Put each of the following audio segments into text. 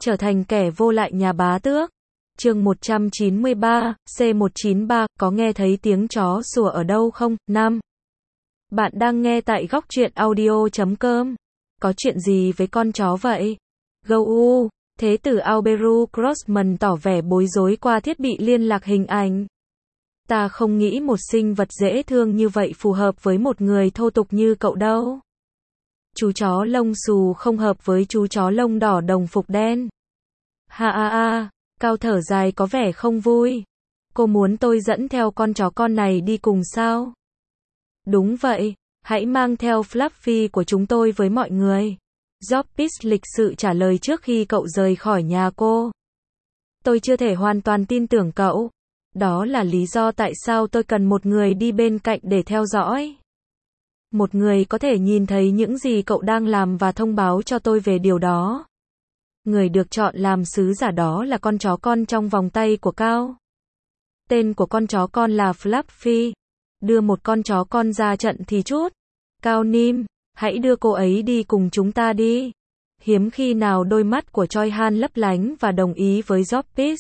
trở thành kẻ vô lại nhà bá tước. Chương 193, C193, có nghe thấy tiếng chó sủa ở đâu không? 5. Bạn đang nghe tại góc truyện audio.com. Có chuyện gì với con chó vậy? Gâu. Thế tử Alberu Grossman tỏ vẻ bối rối qua thiết bị liên lạc hình ảnh. Ta không nghĩ một sinh vật dễ thương như vậy phù hợp với một người thô tục như cậu đâu. Chú chó lông xù không hợp với chú chó lông đỏ đồng phục đen. Ha. Cao thở dài có vẻ không vui. Cô muốn tôi dẫn theo con chó con này đi cùng sao? Đúng vậy, hãy mang theo Fluffy của chúng tôi với mọi người. Joppis lịch sự trả lời trước khi cậu rời khỏi nhà cô. Tôi chưa thể hoàn toàn tin tưởng cậu. Đó là lý do tại sao tôi cần một người đi bên cạnh để theo dõi. Một người có thể nhìn thấy những gì cậu đang làm và thông báo cho tôi về điều đó. Người được chọn làm sứ giả đó là con chó con trong vòng tay của Cao. Tên của con chó con là Fluffy. Đưa một con chó con ra trận thì chút. Cao Nim, hãy đưa cô ấy đi cùng chúng ta đi. Hiếm khi nào đôi mắt của Choi Han lấp lánh và đồng ý với Joppis.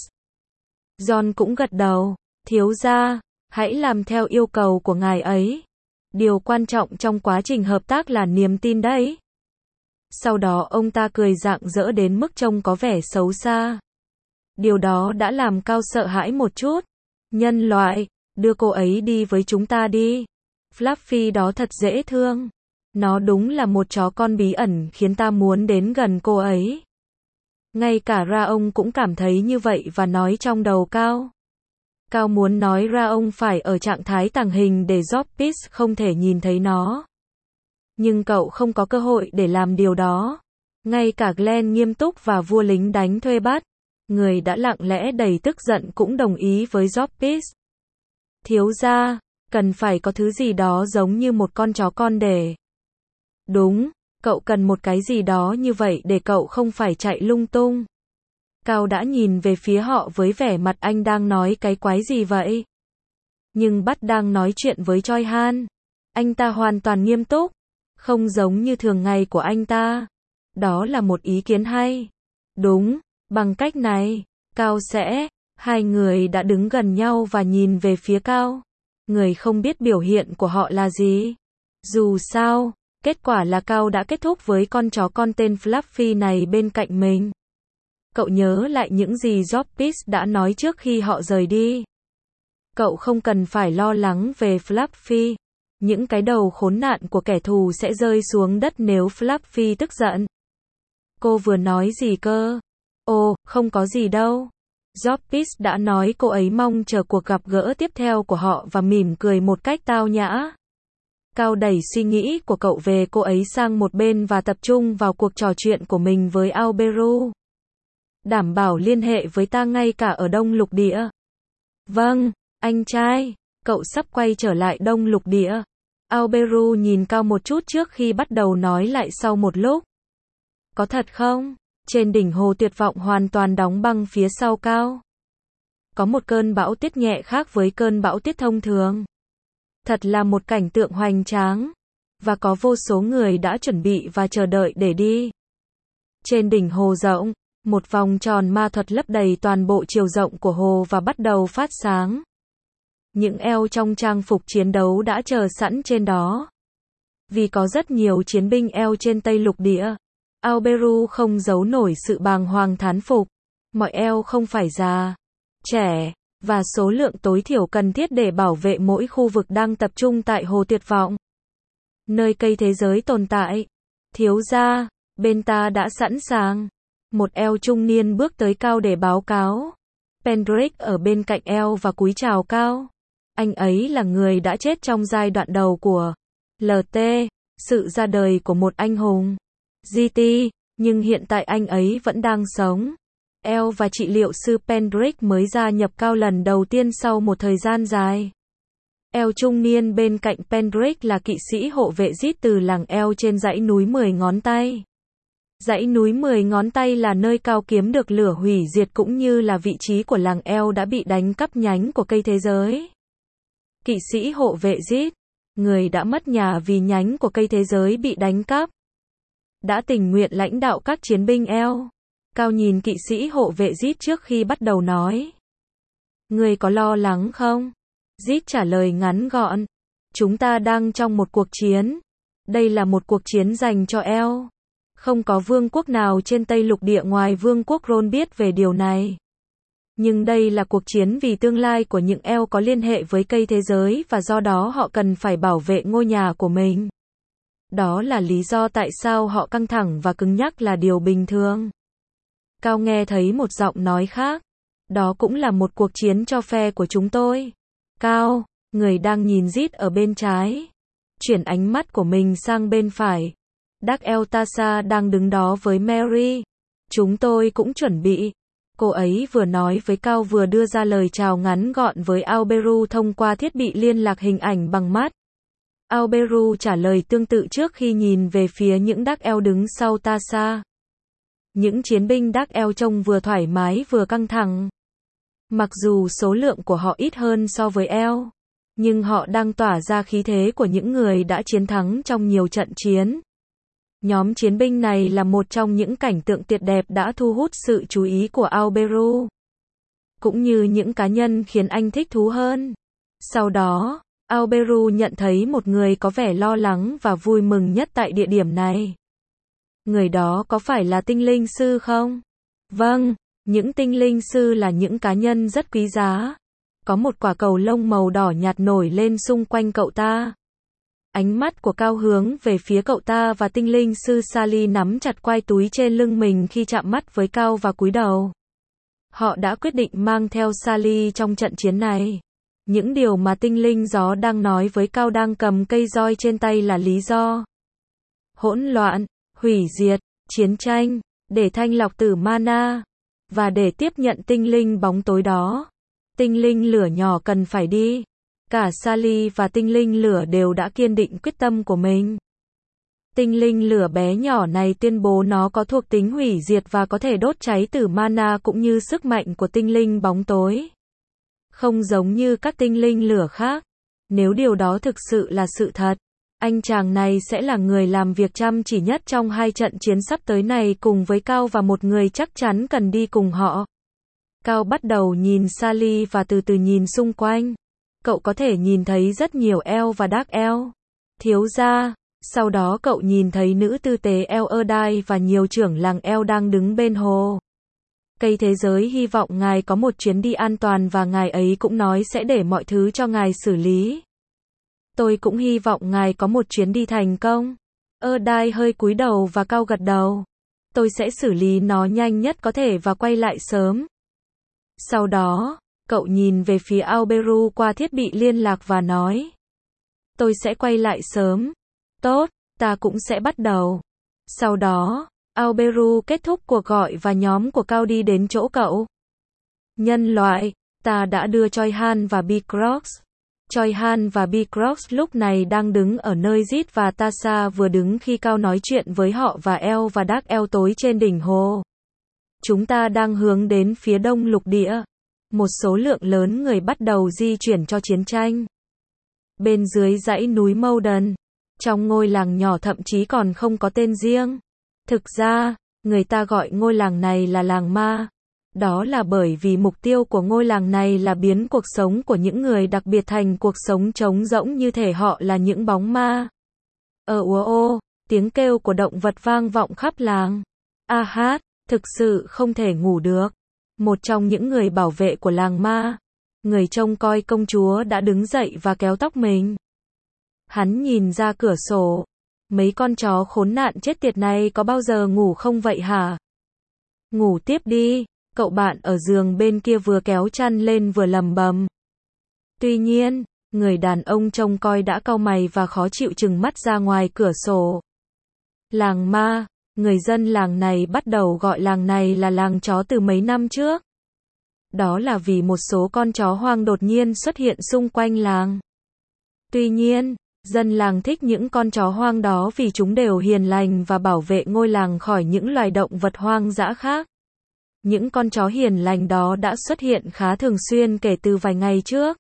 John cũng gật đầu. Thiếu gia, hãy làm theo yêu cầu của ngài ấy. Điều quan trọng trong quá trình hợp tác là niềm tin đấy. Sau đó ông ta cười rạng rỡ đến mức trông có vẻ xấu xa. Điều đó đã làm Cao sợ hãi một chút. Nhân loại, đưa cô ấy đi với chúng ta đi. Fluffy đó thật dễ thương. Nó đúng là một chó con bí ẩn khiến ta muốn đến gần cô ấy. Ngay cả ra ông cũng cảm thấy như vậy và nói trong đầu Cao. Cao muốn nói ra ông phải ở trạng thái tàng hình để Joppis không thể nhìn thấy nó. Nhưng cậu không có cơ hội để làm điều đó. Ngay cả Glenn nghiêm túc và vua lính đánh thuê bắt, người đã lặng lẽ đầy tức giận cũng đồng ý với Joppis. Thiếu gia, cần phải có thứ gì đó giống như một con chó con để. Đúng, cậu cần một cái gì đó như vậy để cậu không phải chạy lung tung. Cao đã nhìn về phía họ với vẻ mặt anh đang nói cái quái gì vậy? Nhưng bắt đang nói chuyện với Choi Han. Anh ta hoàn toàn nghiêm túc. Không giống như thường ngày của anh ta. Đó là một ý kiến hay. Đúng, bằng cách này, Cao sẽ. Hai người đã đứng gần nhau và nhìn về phía Cao. Người không biết biểu hiện của họ là gì. Dù sao, kết quả là Cao đã kết thúc với con chó con tên Fluffy này bên cạnh mình. Cậu nhớ lại những gì Joppis đã nói trước khi họ rời đi. Cậu không cần phải lo lắng về Fluffy. Những cái đầu khốn nạn của kẻ thù sẽ rơi xuống đất nếu Fluffy tức giận. Cô vừa nói gì cơ? Ồ, không có gì đâu. Joppis đã nói cô ấy mong chờ cuộc gặp gỡ tiếp theo của họ và mỉm cười một cách tao nhã. Cao đẩy suy nghĩ của cậu về cô ấy sang một bên và tập trung vào cuộc trò chuyện của mình với Alberu. Đảm bảo liên hệ với ta ngay cả ở Đông Lục Địa. Vâng, anh trai, cậu sắp quay trở lại Đông Lục Địa. Alberu nhìn Cao một chút trước khi bắt đầu nói lại sau một lúc. Có thật không? Trên đỉnh hồ tuyệt vọng hoàn toàn đóng băng phía sau Cao. Có một cơn bão tuyết nhẹ khác với cơn bão tuyết thông thường. Thật là một cảnh tượng hoành tráng. Và có vô số người đã chuẩn bị và chờ đợi để đi. Trên đỉnh hồ rộng, một vòng tròn ma thuật lấp đầy toàn bộ chiều rộng của hồ và bắt đầu phát sáng. Những eo trong trang phục chiến đấu đã chờ sẵn trên đó. Vì có rất nhiều chiến binh eo trên Tây Lục Địa, Alberu không giấu nổi sự bàng hoàng thán phục. Mọi eo không phải già, trẻ, và số lượng tối thiểu cần thiết để bảo vệ mỗi khu vực đang tập trung tại hồ tuyệt vọng. Nơi cây thế giới tồn tại. Thiếu gia, bên ta đã sẵn sàng. Một eo trung niên bước tới Cao để báo cáo. Pendrick ở bên cạnh eo và cúi chào Cao. Anh ấy là người đã chết trong giai đoạn đầu của LT, sự ra đời của một anh hùng. GT, nhưng hiện tại anh ấy vẫn đang sống. El và trị liệu sư Pendrick mới gia nhập Cao lần đầu tiên sau một thời gian dài. El trung niên bên cạnh Pendrick là kỵ sĩ hộ vệ giết từ làng El trên dãy núi 10 ngón tay. Dãy núi 10 ngón tay là nơi Cao kiếm được lửa hủy diệt cũng như là vị trí của làng El đã bị đánh cắp nhánh của cây thế giới. Kỵ sĩ hộ vệ giết, người đã mất nhà vì nhánh của cây thế giới bị đánh cắp, đã tình nguyện lãnh đạo các chiến binh El. Cao nhìn kỵ sĩ hộ vệ Zit trước khi bắt đầu nói. Ngươi có lo lắng không? Zit trả lời ngắn gọn. Chúng ta đang trong một cuộc chiến. Đây là một cuộc chiến dành cho El. Không có vương quốc nào trên Tây lục địa ngoài vương quốc Ron biết về điều này. Nhưng đây là cuộc chiến vì tương lai của những El có liên hệ với cây thế giới và do đó họ cần phải bảo vệ ngôi nhà của mình. Đó là lý do tại sao họ căng thẳng và cứng nhắc là điều bình thường. Cao nghe thấy một giọng nói khác. Đó cũng là một cuộc chiến cho phe của chúng tôi. Cao, người đang nhìn Zit ở bên trái. Chuyển ánh mắt của mình sang bên phải. Dark El Tasha đang đứng đó với Mary. Chúng tôi cũng chuẩn bị. Cô ấy vừa nói với Cao vừa đưa ra lời chào ngắn gọn với Auberu thông qua thiết bị liên lạc hình ảnh bằng mắt. Auberu trả lời tương tự trước khi nhìn về phía những Dark El đứng sau Tasha. Những chiến binh Dark El trông vừa thoải mái vừa căng thẳng. Mặc dù số lượng của họ ít hơn so với El, nhưng họ đang tỏa ra khí thế của những người đã chiến thắng trong nhiều trận chiến. Nhóm chiến binh này là một trong những cảnh tượng tuyệt đẹp đã thu hút sự chú ý của Auberu, cũng như những cá nhân khiến anh thích thú hơn. Sau đó, Auberu nhận thấy một người có vẻ lo lắng và vui mừng nhất tại địa điểm này. Người đó có phải là tinh linh sư không? Vâng, những tinh linh sư là những cá nhân rất quý giá. Có một quả cầu lông màu đỏ nhạt nổi lên xung quanh cậu ta. Ánh mắt của Cao hướng về phía cậu ta và tinh linh sư Sally nắm chặt quai túi trên lưng mình khi chạm mắt với Cao và cúi đầu. Họ đã quyết định mang theo Sally trong trận chiến này. Những điều mà tinh linh gió đang nói với Cao đang cầm cây roi trên tay là lý do. Hỗn loạn, hủy diệt, chiến tranh, để thanh lọc tử mana, và để tiếp nhận tinh linh bóng tối đó. Tinh linh lửa nhỏ cần phải đi. Cả Sally và tinh linh lửa đều đã kiên định quyết tâm của mình. Tinh linh lửa bé nhỏ này tuyên bố nó có thuộc tính hủy diệt và có thể đốt cháy tử mana cũng như sức mạnh của tinh linh bóng tối. Không giống như các tinh linh lửa khác. Nếu điều đó thực sự là sự thật, anh chàng này sẽ là người làm việc chăm chỉ nhất trong hai trận chiến sắp tới này cùng với Cao và một người chắc chắn cần đi cùng họ. Cao bắt đầu nhìn Sally và từ từ nhìn xung quanh. Cậu có thể nhìn thấy rất nhiều El và Dark El. Thiếu gia. Sau đó cậu nhìn thấy nữ tư tế El Erdai và nhiều trưởng làng El đang đứng bên hồ. Cây thế giới hy vọng ngài có một chuyến đi an toàn và ngài ấy cũng nói sẽ để mọi thứ cho ngài xử lý. Tôi cũng hy vọng ngài có một chuyến đi thành công. Erdai hơi cúi đầu và Cao gật đầu. Tôi sẽ xử lý nó nhanh nhất có thể và quay lại sớm. Sau đó, cậu nhìn về phía Auberu qua thiết bị liên lạc và nói. Tôi sẽ quay lại sớm. Tốt, ta cũng sẽ bắt đầu. Sau đó, Auberu kết thúc cuộc gọi và nhóm của Cao đi đến chỗ cậu. Nhân loại, ta đã đưa Choi Han và Bicrox. Choi Han và Bicrox lúc này đang đứng ở nơi Zit và Tasha vừa đứng khi Cao nói chuyện với họ và El và Dark El tối trên đỉnh hồ. Chúng ta đang hướng đến phía đông lục địa. Một số lượng lớn người bắt đầu di chuyển cho chiến tranh. Bên dưới dãy núi Mouden, trong ngôi làng nhỏ thậm chí còn không có tên riêng. Thực ra, người ta gọi ngôi làng này là làng ma. Đó là bởi vì mục tiêu của ngôi làng này là biến cuộc sống của những người đặc biệt thành cuộc sống trống rỗng như thể họ là những bóng ma. Tiếng kêu của động vật vang vọng khắp làng. Hát, thực sự không thể ngủ được. Một trong những người bảo vệ của làng ma, người trông coi công chúa đã đứng dậy và kéo tóc mình. Hắn nhìn ra cửa sổ. Mấy con chó khốn nạn chết tiệt này có bao giờ ngủ không vậy hả? Ngủ tiếp đi, cậu bạn ở giường bên kia vừa kéo chăn lên vừa lầm bầm. Tuy nhiên, người đàn ông trông coi đã cau mày và khó chịu trừng mắt ra ngoài cửa sổ. Làng ma, người dân làng này bắt đầu gọi làng này là làng chó từ mấy năm trước. Đó là vì một số con chó hoang đột nhiên xuất hiện xung quanh làng. Tuy nhiên, dân làng thích những con chó hoang đó vì chúng đều hiền lành và bảo vệ ngôi làng khỏi những loài động vật hoang dã khác. Những con chó hiền lành đó đã xuất hiện khá thường xuyên kể từ vài ngày trước.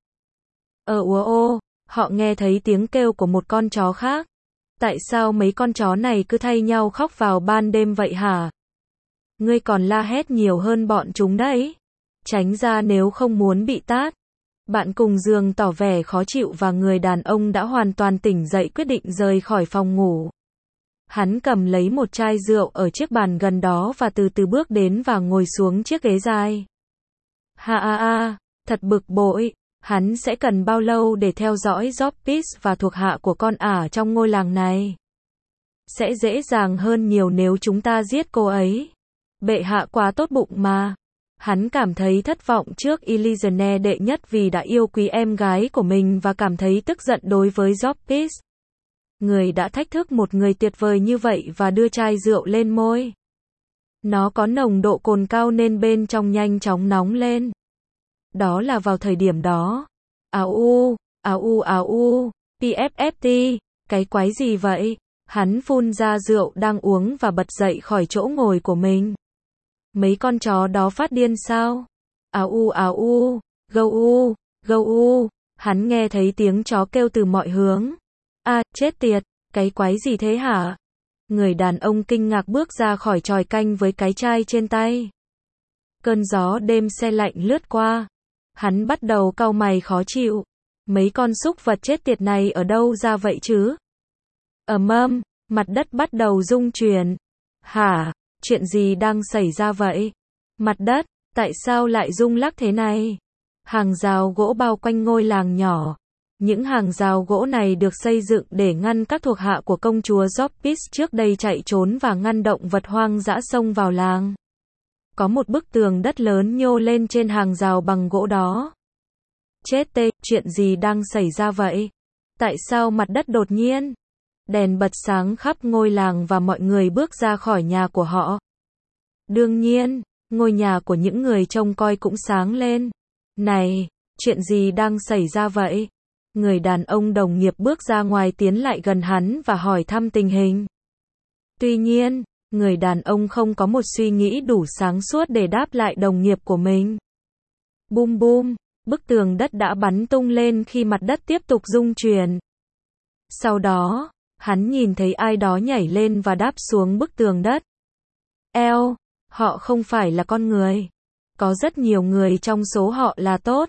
Họ nghe thấy tiếng kêu của một con chó khác. Tại sao mấy con chó này cứ thay nhau khóc vào ban đêm vậy hả? Ngươi còn la hét nhiều hơn bọn chúng đấy. Tránh ra nếu không muốn bị tát. Bạn cùng giường tỏ vẻ khó chịu và người đàn ông đã hoàn toàn tỉnh dậy quyết định rời khỏi phòng ngủ. Hắn cầm lấy một chai rượu ở chiếc bàn gần đó và từ từ bước đến và ngồi xuống chiếc ghế dài. Thật bực bội. Hắn sẽ cần bao lâu để theo dõi Jobbis và thuộc hạ của con ả trong ngôi làng này? Sẽ dễ dàng hơn nhiều nếu chúng ta giết cô ấy. Bệ hạ quá tốt bụng mà. Hắn cảm thấy thất vọng trước Elisene đệ nhất vì đã yêu quý em gái của mình và cảm thấy tức giận đối với Jobbis. Người đã thách thức một người tuyệt vời như vậy và đưa chai rượu lên môi. Nó có nồng độ cồn cao nên bên trong nhanh chóng nóng lên. Đó là vào thời điểm đó. PFFT, cái quái gì vậy? Hắn phun ra rượu đang uống và bật dậy khỏi chỗ ngồi của mình. Mấy con chó đó phát điên sao? Gâu. Hắn nghe thấy tiếng chó kêu từ mọi hướng. Chết tiệt, cái quái gì thế hả? Người đàn ông kinh ngạc bước ra khỏi chòi canh với cái chai trên tay. Cơn gió đêm se lạnh lướt qua. Hắn bắt đầu cau mày khó chịu. Mấy con súc vật chết tiệt này ở đâu ra vậy chứ? Mặt đất bắt đầu rung chuyển. Hả? Chuyện gì đang xảy ra vậy? Mặt đất, tại sao lại rung lắc thế này? Hàng rào gỗ bao quanh ngôi làng nhỏ. Những hàng rào gỗ này được xây dựng để ngăn các thuộc hạ của công chúa Jobbis trước đây chạy trốn và ngăn động vật hoang dã xông vào làng. Có một bức tường đất lớn nhô lên trên hàng rào bằng gỗ đó. Chuyện gì đang xảy ra vậy? Tại sao mặt đất đột nhiên? Đèn bật sáng khắp ngôi làng và mọi người bước ra khỏi nhà của họ. Đương nhiên, ngôi nhà của những người trông coi cũng sáng lên. Này, chuyện gì đang xảy ra vậy? Người đàn ông đồng nghiệp bước ra ngoài tiến lại gần hắn và hỏi thăm tình hình. Tuy nhiên, người đàn ông không có một suy nghĩ đủ sáng suốt để đáp lại đồng nghiệp của mình. Bum bum, bức tường đất đã bắn tung lên khi mặt đất tiếp tục rung chuyển. Sau đó, hắn nhìn thấy ai đó nhảy lên và đáp xuống bức tường đất. Họ không phải là con người. Có rất nhiều người trong số họ là tốt.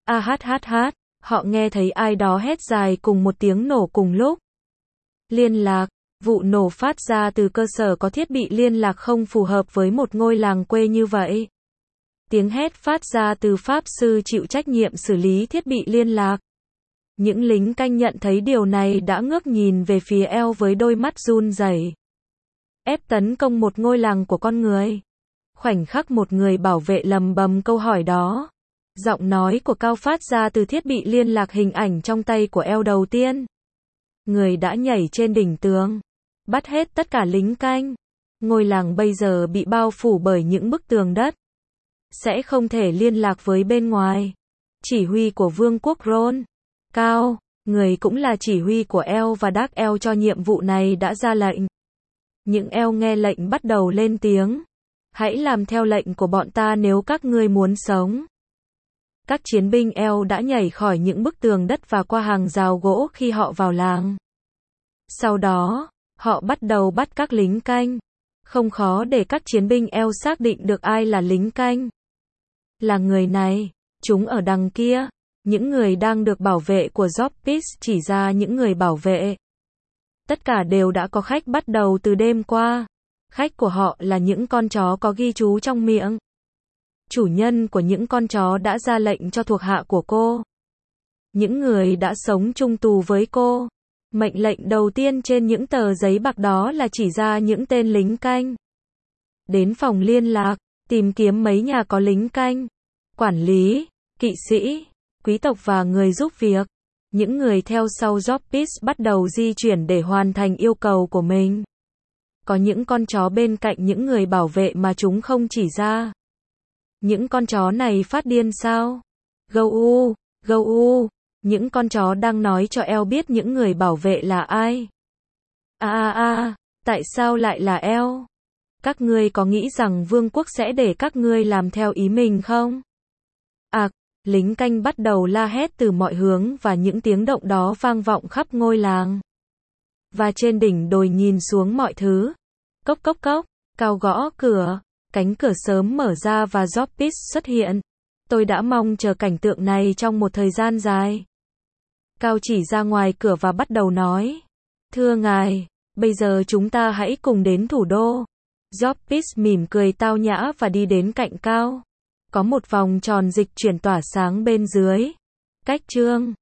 Họ nghe thấy ai đó hét dài cùng một tiếng nổ cùng lúc. Liên lạc. Vụ nổ phát ra từ cơ sở có thiết bị liên lạc không phù hợp với một ngôi làng quê như vậy. Tiếng hét phát ra từ pháp sư chịu trách nhiệm xử lý thiết bị liên lạc. Những lính canh nhận thấy điều này đã ngước nhìn về phía eo với đôi mắt run rẩy. Ép tấn công một ngôi làng của con người. Khoảnh khắc một người bảo vệ lầm bầm câu hỏi đó. Giọng nói của Cao phát ra từ thiết bị liên lạc hình ảnh trong tay của eo đầu tiên. Người đã nhảy trên đỉnh tường. Bắt hết tất cả lính canh. Ngôi làng bây giờ bị bao phủ bởi những bức tường đất. Sẽ không thể liên lạc với bên ngoài. Chỉ huy của Vương quốc Ron. Cao, người cũng là chỉ huy của eo và Dark eo cho nhiệm vụ này đã ra lệnh. Những eo nghe lệnh bắt đầu lên tiếng. Hãy làm theo lệnh của bọn ta nếu các ngươi muốn sống. Các chiến binh eo đã nhảy khỏi những bức tường đất và qua hàng rào gỗ khi họ vào làng. Sau đó, họ bắt đầu bắt các lính canh. Không khó để các chiến binh eo xác định được ai là lính canh. Là người này, chúng ở đằng kia. Những người đang được bảo vệ của Jobbis chỉ ra những người bảo vệ. Tất cả đều đã có khách bắt đầu từ đêm qua. Khách của họ là những con chó có ghi chú trong miệng. Chủ nhân của những con chó đã ra lệnh cho thuộc hạ của cô. Những người đã sống chung tù với cô. Mệnh lệnh đầu tiên trên những tờ giấy bạc đó là chỉ ra những tên lính canh. Đến phòng liên lạc, tìm kiếm mấy nhà có lính canh. Quản lý, kỵ sĩ, quý tộc và người giúp việc. Những người theo sau Jobbis bắt đầu di chuyển để hoàn thành yêu cầu của mình. Có những con chó bên cạnh những người bảo vệ mà chúng không chỉ ra. Những con chó này phát điên sao? Gâu. Những con chó đang nói cho eo biết những người bảo vệ là ai. Tại sao lại là eo? Các ngươi có nghĩ rằng vương quốc sẽ để các ngươi làm theo ý mình không? Lính canh bắt đầu la hét từ mọi hướng và những tiếng động đó vang vọng khắp ngôi làng. Và trên đỉnh đồi nhìn xuống mọi thứ. Cốc, Cao gõ cửa. Cánh cửa sớm mở ra và Jobbis xuất hiện. Tôi đã mong chờ cảnh tượng này trong một thời gian dài. Cao chỉ ra ngoài cửa và bắt đầu nói. Thưa ngài, bây giờ chúng ta hãy cùng đến thủ đô. Jobbis mỉm cười tao nhã và đi đến cạnh Cao. Có một vòng tròn dịch chuyển tỏa sáng bên dưới. Cách chương